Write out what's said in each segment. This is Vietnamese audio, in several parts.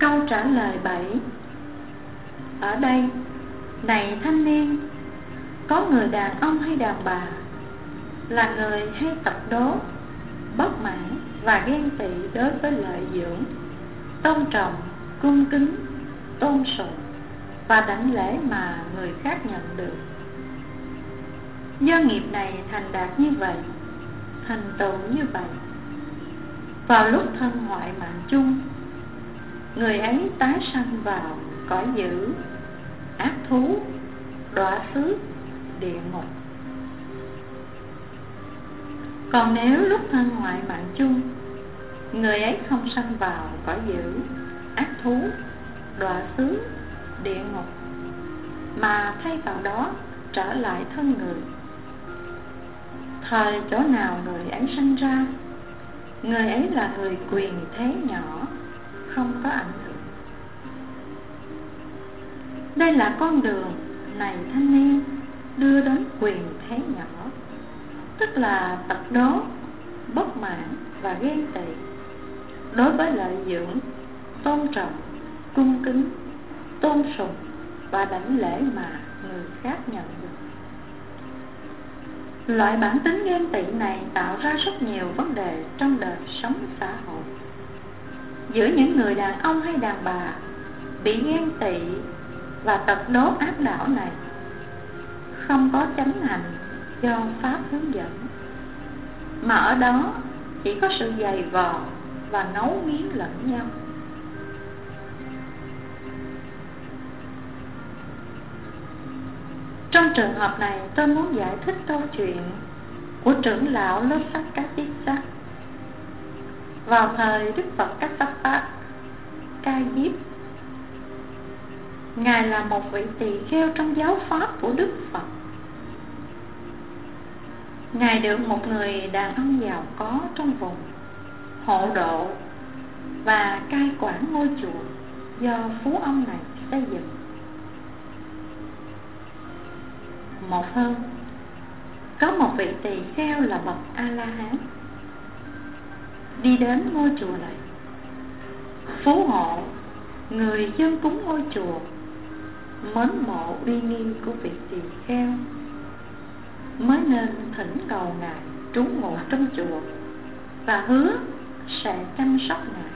Câu trả lời 7. Ở đây, này thanh niên, có người đàn ông hay đàn bà, là người hay tập đố, bất mãn và ghen tị đối với lợi dưỡng, tôn trọng, cung kính, tôn sùng và đảnh lễ mà người khác nhận được. Do nghiệp này thành đạt như vậy, thành tựu như vậy, vào lúc thân hoại mạng chung, người ấy tái sanh vào cõi dữ, ác thú, đọa xứ, địa ngục. Còn nếu lúc thân hoại mạng chung, người ấy không sanh vào cõi dữ, ác thú, đọa xứ, địa ngục, mà thay vào đó trở lại thân người, thời chỗ nào người ấy sanh ra, người ấy là người quyền thế nhỏ, không có ảnh hưởng. Đây là con đường, này thanh niên, đưa đến quyền thế nhỏ, tức là tập đố, bất mãn và ghen tị đối với lợi dưỡng, tôn trọng, cung kính, tôn sùng và đảnh lễ mà người khác nhận được. Loại bản tính ghen tị này tạo ra rất nhiều vấn đề trong đời sống xã hội. Giữa những người đàn ông hay đàn bà bị ghen tị và tật đố áp đảo này, không có chánh hành do Pháp hướng dẫn, mà ở đó chỉ có sự giày vò và ngấu nghiến lẫn nhau. Trong trường hợp này, tôi muốn giải thích câu chuyện của trưởng lão Losakatissa. Vào thời Đức Phật Kassapa Ca Diếp, Ngài là một vị tỳ kheo trong giáo pháp của Đức Phật. Ngài được một người đàn ông giàu có trong vùng hộ độ và cai quản ngôi chùa do phú ông này xây dựng. Một hôm, có một vị tỳ kheo là bậc A-la-hán đi đến ngôi chùa này. Phú hộ người dân cúng ngôi chùa mến mộ uy nghiêm của vị tỳ kheo, mới nên thỉnh cầu Ngài trú ngụ trong chùa và hứa sẽ chăm sóc Ngài.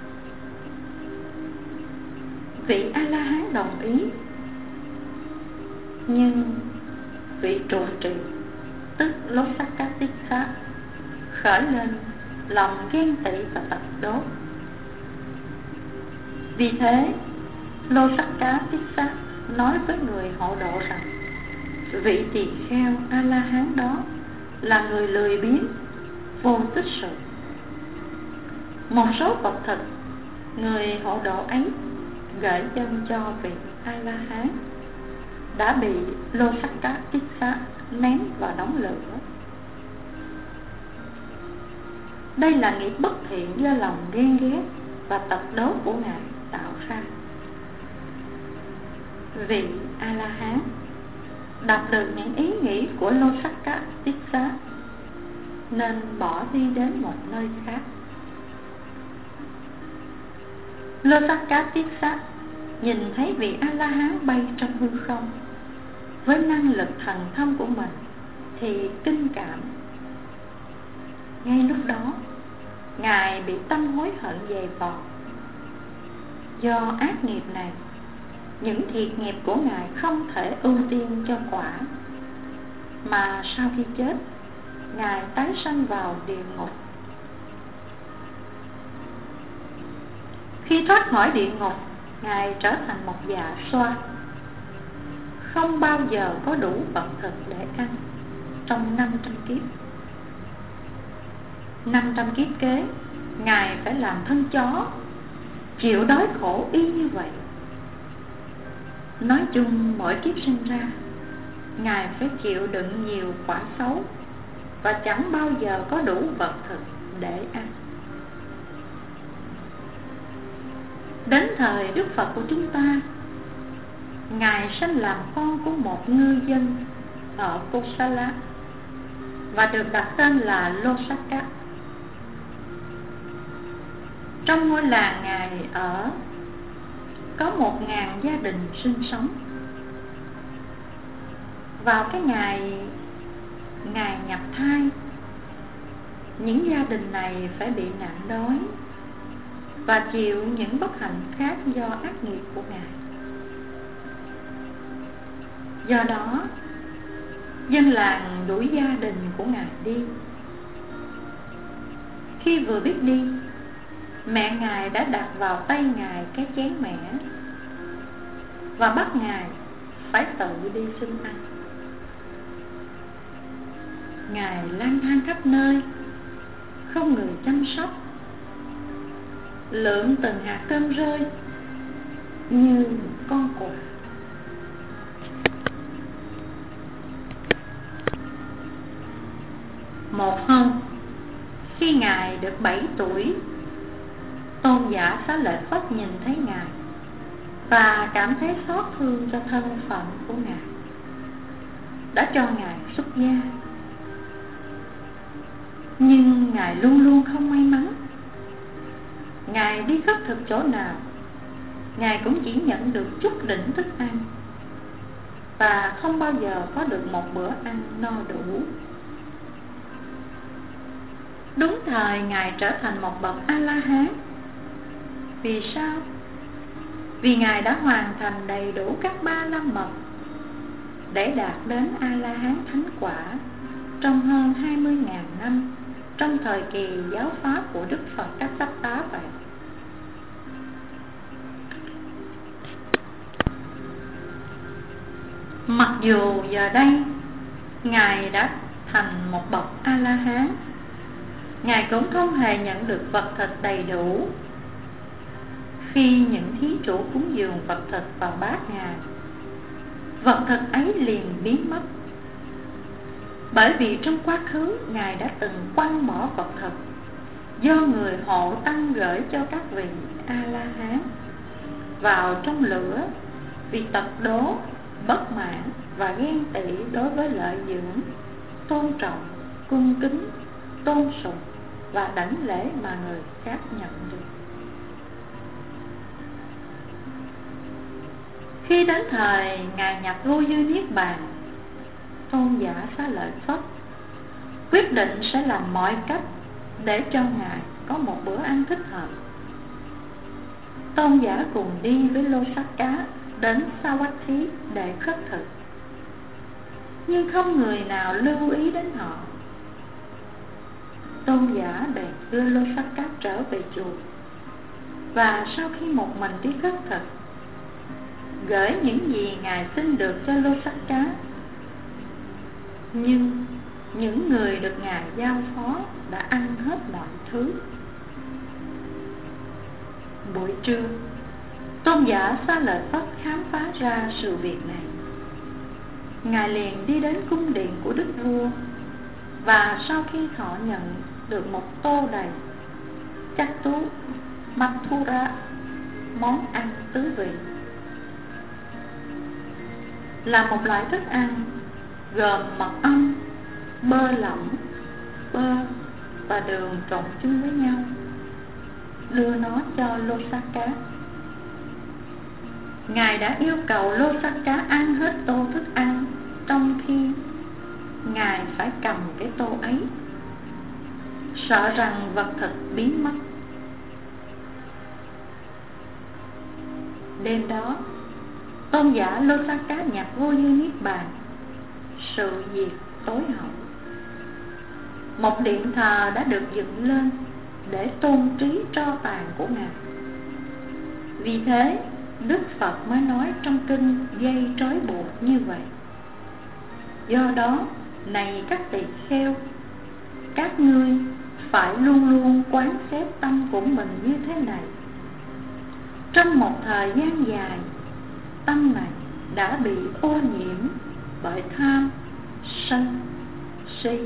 Vị A-la-hán đồng ý, nhưng vị trụ trì tức Losakatissa khởi lên lòng ghen tị và tật đố. Vì thế, Losakatissa nói với người hộ độ rằng vị tỳ kheo A-la-hán đó là người lười biếng, vô tích sự. Một số vật thực người hộ độ ấy gửi dâng cho vị A-la-hán đã bị Losakatissa ném vào đống lửa. Đây là nghiệp bất thiện do lòng ghen ghét và tật đố của Ngài tạo ra. Vị A-la-hán đọc được những ý nghĩ của Losakatissa nên bỏ đi đến một nơi khác. Losakatissa nhìn thấy vị A-la-hán bay trong hư không với năng lực thần thông của mình thì kinh cảm. Ngay lúc đó, Ngài bị tâm hối hận dày vò. Do ác nghiệp này, những thiệt nghiệp của Ngài không thể ưu tiên cho quả, mà sau khi chết, Ngài tái sanh vào địa ngục. Khi thoát khỏi địa ngục, Ngài trở thành một dạ xoa, không bao giờ có đủ vật thực để ăn trong 500 kiếp. 500 kiếp kế, Ngài phải làm thân chó, chịu đói khổ y như vậy. Nói chung, mỗi kiếp sinh ra, Ngài phải chịu đựng nhiều quả xấu và chẳng bao giờ có đủ vật thực để ăn. Đến thời Đức Phật của chúng ta, Ngài sinh làm con của một ngư dân ở Kosala và được đặt tên là Losaka. Trong ngôi làng Ngài ở có 1000 gia đình sinh sống. Vào cái ngày nhập thai, những gia đình này phải bị nạn đói và chịu những bất hạnh khác do ác nghiệp của Ngài. Do đó, dân làng đuổi gia đình của Ngài đi. Khi vừa biết đi, mẹ Ngài đã đặt vào tay Ngài cái chén mẻ và bắt Ngài phải tự đi xin ăn. Ngài lang thang khắp nơi, không người chăm sóc, lượm từng hạt cơm rơi như con quạ. Một hôm, khi Ngài được 7 tuổi, Tôn giả Xá Lợi Phất nhìn thấy Ngài và cảm thấy xót thương cho thân phận của Ngài, đã cho Ngài xuất gia. Nhưng Ngài luôn luôn không may mắn. Ngài đi khất thực chỗ nào, Ngài cũng chỉ nhận được chút đỉnh thức ăn và không bao giờ có được một bữa ăn no đủ. Đúng thời Ngài trở thành một bậc A-la-hán. Vì sao? Vì Ngài đã hoàn thành đầy đủ các 3 la mật để đạt đến A-la-hán thánh quả trong hơn 20.000 năm, trong thời kỳ giáo pháp của Đức Phật Các Sắp Tá vậy. Mặc dù giờ đây Ngài đã thành một bậc A-la-hán, Ngài cũng không hề nhận được vật thịt đầy đủ. Khi những thí chủ cúng dường vật thịt vào bát Ngài, vật thịt ấy liền biến mất. Bởi vì trong quá khứ Ngài đã từng quăng bỏ vật thịt do người hộ tăng gửi cho các vị A-la-hán vào trong lửa, vì tật đố, bất mãn và ghen tị đối với lợi dưỡng, tôn trọng, cung kính, tôn sùng và đảnh lễ mà người khác nhận được. Khi đến thời Ngài nhập vô dư niết bàn, Tôn giả Xá Lợi Phất quyết định sẽ làm mọi cách để cho Ngài có một bữa ăn thích hợp. Tôn giả cùng đi với Lô Sát Cá đến Savatthi để khất thực, nhưng không người nào lưu ý đến họ. Tôn giả bèn đưa Lô Sát Cá trở về chùa, và sau khi một mình đi khất thực, gửi những gì Ngài xin được cho Lô Sát Cá. Nhưng những người được Ngài giao phó đã ăn hết mọi thứ. Buổi trưa, Tôn giả Xá Lợi Phất khám phá ra sự việc này. Ngài liền đi đến cung điện của Đức Vua, và sau khi thọ nhận được một tô đầy Chattu Mathura, món ăn tứ vị, là một loại thức ăn gồm mật ong, bơ lỏng, bơ và đường trộn chung với nhau, đưa nó cho Lô Sát Cá. Ngài đã yêu cầu Lô Sát Cá ăn hết tô thức ăn, trong khi Ngài phải cầm cái tô ấy, sợ rằng vật thịt biến mất. Đêm đó, Tôn giả Lô Sát Cá nhập vô dư niết bàn, sự việc tối hậu. Một điện thờ đã được dựng lên để tôn trí tro tàn của Ngài. Vì thế, Đức Phật mới nói trong kinh dây trói buộc như vậy: do đó, này các tỳ kheo, các ngươi phải luôn luôn quán xét tâm của mình như thế này. Trong một thời gian dài, tâm này đã bị ô nhiễm bởi tham, sân, si.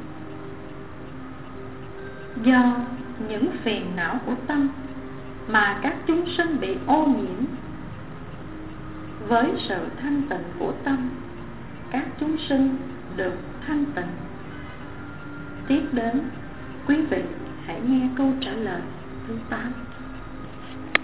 Do những phiền não của tâm mà các chúng sinh bị ô nhiễm. Với sự thanh tịnh của tâm, các chúng sinh được thanh tịnh. Tiếp đến, quý vị hãy nghe câu trả lời thứ 8.